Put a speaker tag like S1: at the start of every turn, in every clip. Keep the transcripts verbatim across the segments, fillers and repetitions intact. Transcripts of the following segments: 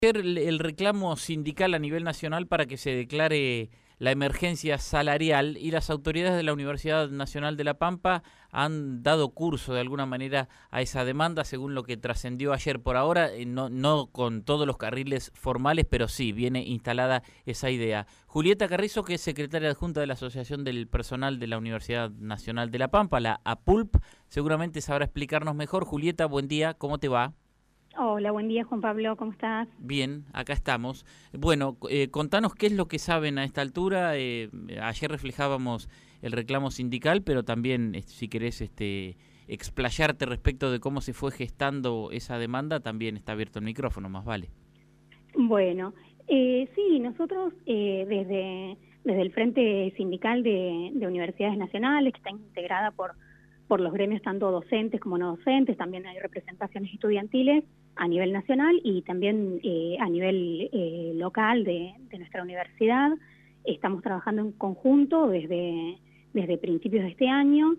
S1: El, el reclamo sindical a nivel nacional para que se declare la emergencia salarial y las autoridades de la Universidad Nacional de La Pampa han dado curso de alguna manera a esa demanda, según lo que trascendió ayer. Por ahora, eh, no, no con todos los carriles formales, pero sí viene instalada esa idea. Julieta Carrizo, que es secretaria adjunta de la Asociación del Personal de la Universidad Nacional de La Pampa, la APULP, seguramente sabrá explicarnos mejor. Julieta, buen día, ¿cómo te va?
S2: Hola, buen día Juan Pablo, ¿cómo estás?
S1: Bien, acá estamos. Bueno, eh, contanos qué es lo que saben a esta altura. Eh, ayer reflejábamos el reclamo sindical, pero también, eh, si querés este, explayarte respecto de cómo se fue gestando esa demanda, también está abierto el micrófono, más vale.
S2: Bueno, eh, sí, nosotros eh, desde, desde el Frente Sindical de, de Universidades Nacionales, que está integrada por, por los gremios tanto docentes como no docentes, también hay representaciones estudiantiles a nivel nacional y también eh, a nivel eh, local de, de nuestra universidad. Estamos trabajando en conjunto desde, desde principios de este año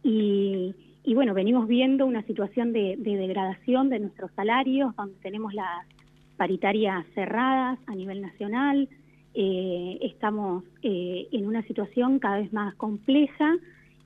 S2: y, y bueno, venimos viendo una situación de, de degradación de nuestros salarios, donde tenemos las paritarias cerradas a nivel nacional. Eh, estamos eh, en una situación cada vez más compleja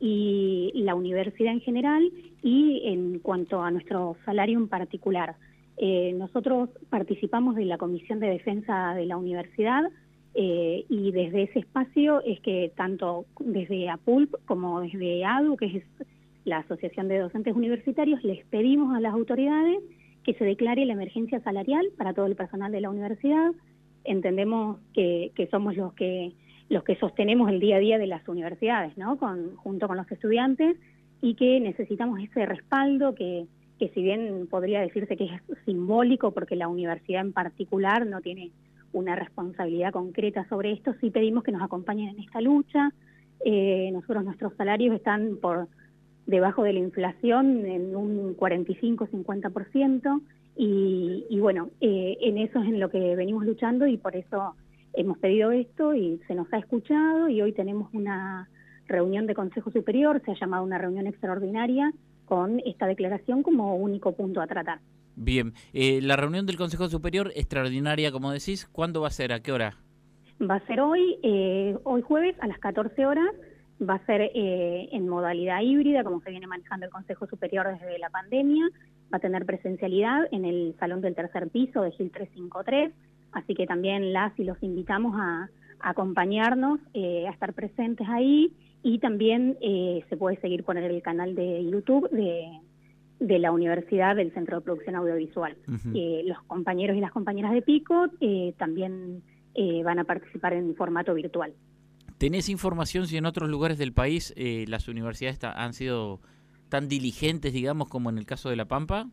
S2: y la universidad en general y en cuanto a nuestro salario en particular. Eh, nosotros participamos de la Comisión de Defensa de la Universidad eh, y desde ese espacio es que tanto desde APULP como desde ADU, que es la Asociación de Docentes Universitarios, les pedimos a las autoridades que se declare la emergencia salarial para todo el personal de la universidad. Entendemos que, que somos los que los que sostenemos el día a día de las universidades, ¿no? Con, junto con los estudiantes, y que necesitamos ese respaldo que, que si bien podría decirse que es simbólico, porque la universidad en particular no tiene una responsabilidad concreta sobre esto, sí pedimos que nos acompañen en esta lucha. Eh, nosotros, nuestros salarios están por debajo de la inflación en un cuarenta y cinco a cincuenta por ciento y, y bueno, eh, en eso es en lo que venimos luchando y por eso hemos pedido esto y se nos ha escuchado y hoy tenemos una reunión de Consejo Superior, se ha llamado una reunión extraordinaria con esta declaración como único punto a tratar.
S1: Bien, eh, la reunión del Consejo Superior extraordinaria, como decís, ¿cuándo va a ser? ¿A qué hora?
S2: Va a ser hoy, eh, hoy jueves a las catorce horas, va a ser eh, en modalidad híbrida, como se viene manejando el Consejo Superior desde la pandemia, va a tener presencialidad en el salón del tercer piso de Gil trescientos cincuenta y tres, así que también las y los invitamos a, a acompañarnos, eh, a estar presentes ahí, y también eh, se puede seguir por el canal de YouTube de, de la Universidad del Centro de Producción Audiovisual. Uh-huh. eh, los compañeros y las compañeras de Pico eh, también eh, van a participar en formato virtual.
S1: ¿Tenés información si en otros lugares del país eh, las universidades han sido tan diligentes, digamos, como en el caso de La Pampa?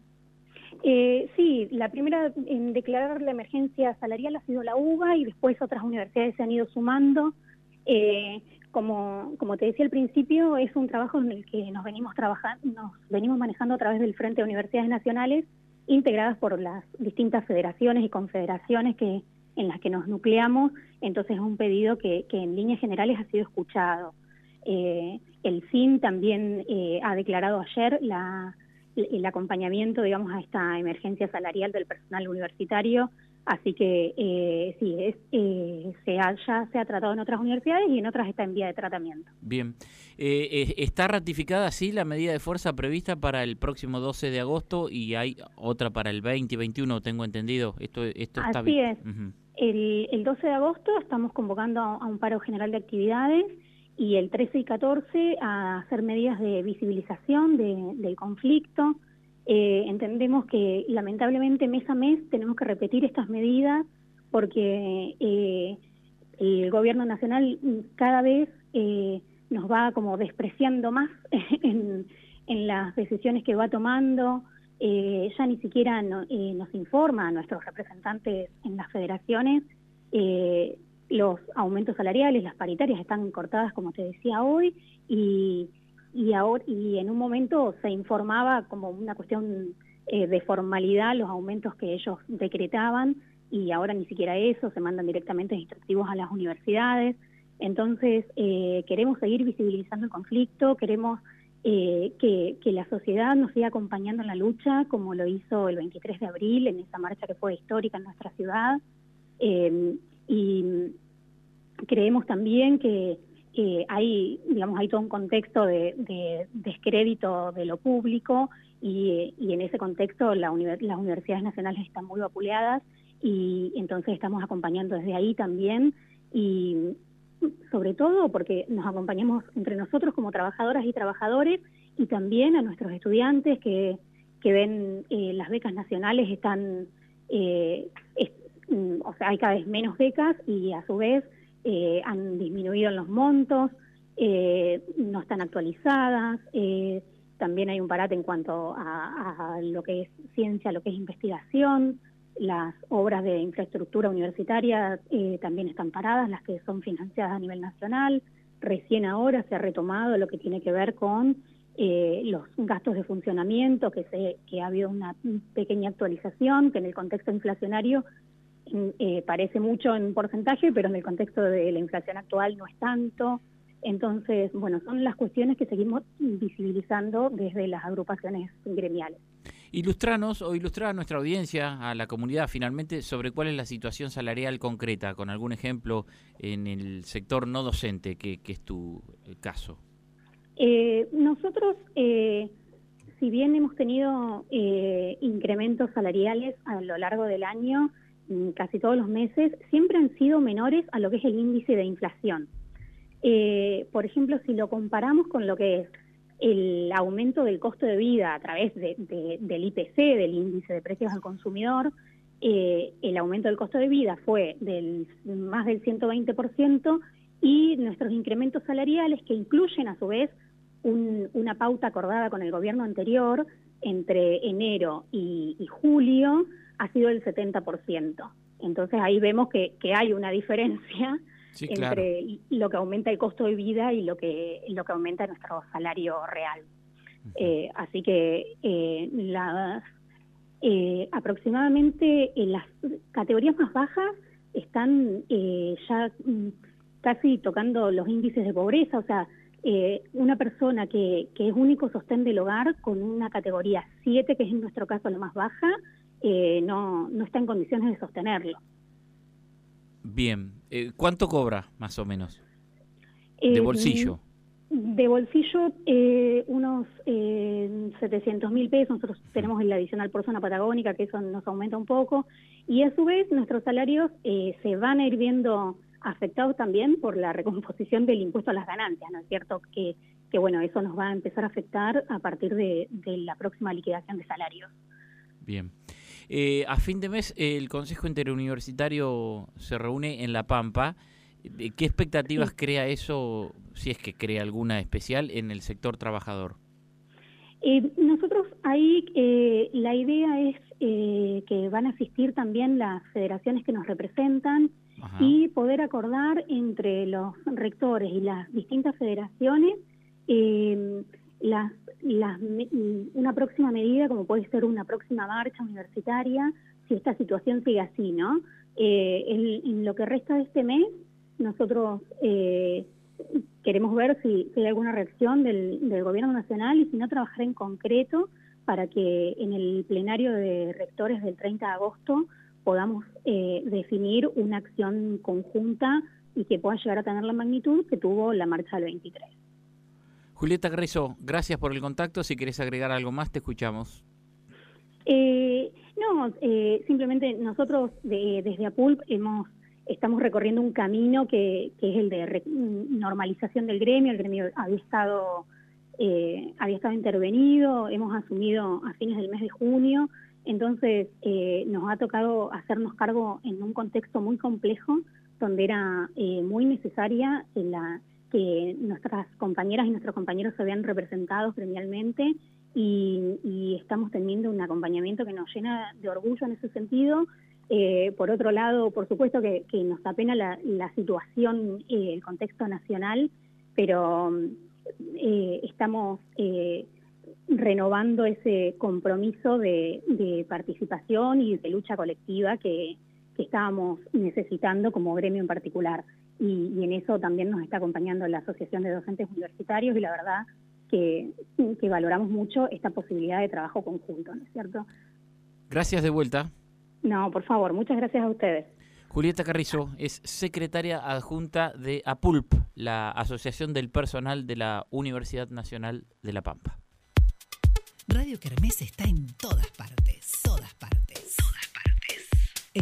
S2: Eh, sí, la primera en declarar la emergencia salarial ha sido la UBA y después otras universidades se han ido sumando. Eh, como, como te decía al principio, es un trabajo en el que nos venimos trabajando, nos venimos manejando a través del Frente de Universidades Nacionales, integradas por las distintas federaciones y confederaciones que en las que nos nucleamos. Entonces es un pedido que, que en líneas generales ha sido escuchado. Eh, el S I N también eh, ha declarado ayer la, el acompañamiento, digamos, a esta emergencia salarial del personal universitario, así que eh, sí, es, eh, se ha, ya se ha tratado en otras universidades y en otras está en vía de tratamiento.
S1: Bien, eh, ¿está ratificada así la medida de fuerza prevista para el próximo doce de agosto y hay otra para el veinte y veintiuno, tengo entendido? Esto, esto está
S2: Así
S1: bien.
S2: es.
S1: Uh-huh.
S2: El, el doce de agosto estamos convocando a, a un paro general de actividades y el trece y catorce a hacer medidas de visibilización de, del conflicto. Eh, entendemos que lamentablemente mes a mes tenemos que repetir estas medidas porque eh, el gobierno nacional cada vez eh, nos va como despreciando más en, en las decisiones que va tomando. Eh, ya ni siquiera no, eh, nos informa a nuestros representantes en las federaciones. Eh, los aumentos salariales, las paritarias están cortadas, como te decía hoy, y, y, ahora, y en un momento se informaba como una cuestión eh, de formalidad los aumentos que ellos decretaban, y ahora ni siquiera eso, se mandan directamente instructivos a las universidades. Entonces, eh, queremos seguir visibilizando el conflicto, queremos eh, que, que la sociedad nos siga acompañando en la lucha, como lo hizo el veintitrés de abril, en esa marcha que fue histórica en nuestra ciudad. Eh, y creemos también que eh, hay, digamos, hay todo un contexto de, de descrédito de lo público y, y en ese contexto la univers las universidades nacionales están muy vapuleadas y entonces estamos acompañando desde ahí también y sobre todo porque nos acompañamos entre nosotros como trabajadoras y trabajadores y también a nuestros estudiantes que, que ven eh, las becas nacionales están, eh, es, o sea, hay cada vez menos becas y a su vez eh, han disminuido los montos, eh, no están actualizadas, eh, también hay un parate en cuanto a, a lo que es ciencia, lo que es investigación. Las obras de infraestructura universitaria eh, también están paradas, las que son financiadas a nivel nacional. Recién ahora se ha retomado lo que tiene que ver con eh, los gastos de funcionamiento, que, se, que ha habido una pequeña actualización, que en el contexto inflacionario eh, parece mucho en porcentaje, pero en el contexto de la inflación actual no es tanto. Entonces, bueno, son las cuestiones que seguimos visibilizando desde las agrupaciones gremiales.
S1: Ilustranos o ilustrar a nuestra audiencia, a la comunidad finalmente, sobre cuál es la situación salarial concreta, con algún ejemplo en el sector no docente, que, que es tu caso.
S2: Eh, nosotros, eh, si bien hemos tenido eh, incrementos salariales a lo largo del año, casi todos los meses, siempre han sido menores a lo que es el índice de inflación. Eh, por ejemplo, si lo comparamos con lo que es el aumento del costo de vida a través de, de, del I P C, del índice de precios al consumidor, eh, el aumento del costo de vida fue del más del ciento veinte por ciento y nuestros incrementos salariales, que incluyen a su vez un, una pauta acordada con el gobierno anterior entre enero y, y julio, ha sido del setenta por ciento. Entonces ahí vemos que, que hay una diferencia. Sí, claro. Entre lo que aumenta el costo de vida y lo que lo que aumenta nuestro salario real. Uh-huh. eh, así que eh, las, eh, aproximadamente en las categorías más bajas están eh, ya mm, casi tocando los índices de pobreza, o sea, eh, una persona que, que es único sostén del hogar con una categoría siete, que es en nuestro caso la más baja, eh, no, no está en condiciones de sostenerlo.
S1: Bien, eh, ¿cuánto cobra más o menos? ¿De bolsillo?
S2: Eh, de bolsillo eh, unos eh, setecientos mil pesos, nosotros uh-huh. tenemos el adicional por zona patagónica, que eso nos aumenta un poco, y a su vez nuestros salarios eh, se van a ir viendo afectados también por la recomposición del impuesto a las ganancias, ¿no es cierto? Que, que bueno, eso nos va a empezar a afectar a partir de, de la próxima liquidación de salarios.
S1: Bien. Eh, a fin de mes el Consejo Interuniversitario se reúne en La Pampa. ¿Qué expectativas sí. crea eso, si es que crea alguna especial, en el sector trabajador?
S2: Eh, nosotros ahí eh, la idea es eh, que van a asistir también las federaciones que nos representan. Ajá. Y poder acordar entre los rectores y las distintas federaciones eh, las Las, una próxima medida, como puede ser una próxima marcha universitaria, si esta situación sigue así, ¿no? Eh, en, en lo que resta de este mes, nosotros eh, queremos ver si, si hay alguna reacción del, del gobierno nacional y si no, trabajar en concreto para que en el plenario de rectores del treinta de agosto podamos eh, definir una acción conjunta y que pueda llegar a tener la magnitud que tuvo la marcha del veintitrés.
S1: Julieta Greso, gracias por el contacto. Si querés agregar algo más, te escuchamos.
S2: Eh, no, eh, simplemente nosotros de, desde APULP hemos, estamos recorriendo un camino que, que es el de re, normalización del gremio. El gremio había estado, eh, había estado intervenido, hemos asumido a fines del mes de junio, entonces eh, nos ha tocado hacernos cargo en un contexto muy complejo, donde era eh, muy necesaria la... que nuestras compañeras y nuestros compañeros se vean representados gremialmente y, y estamos teniendo un acompañamiento que nos llena de orgullo en ese sentido. Eh, por otro lado, por supuesto que, que nos apena la, la situación, eh, el contexto nacional, pero eh, estamos eh, renovando ese compromiso de, de participación y de lucha colectiva que, que estábamos necesitando como gremio en particular. Y, y en eso también nos está acompañando la Asociación de Docentes Universitarios y la verdad que, que valoramos mucho esta posibilidad de trabajo conjunto, ¿no es cierto?
S1: Gracias de vuelta.
S2: No, por favor, muchas gracias a ustedes.
S1: Julieta Carrizo es secretaria adjunta de APULP, la Asociación del Personal de la Universidad Nacional de La Pampa.
S3: Radio Kermés está en todas partes.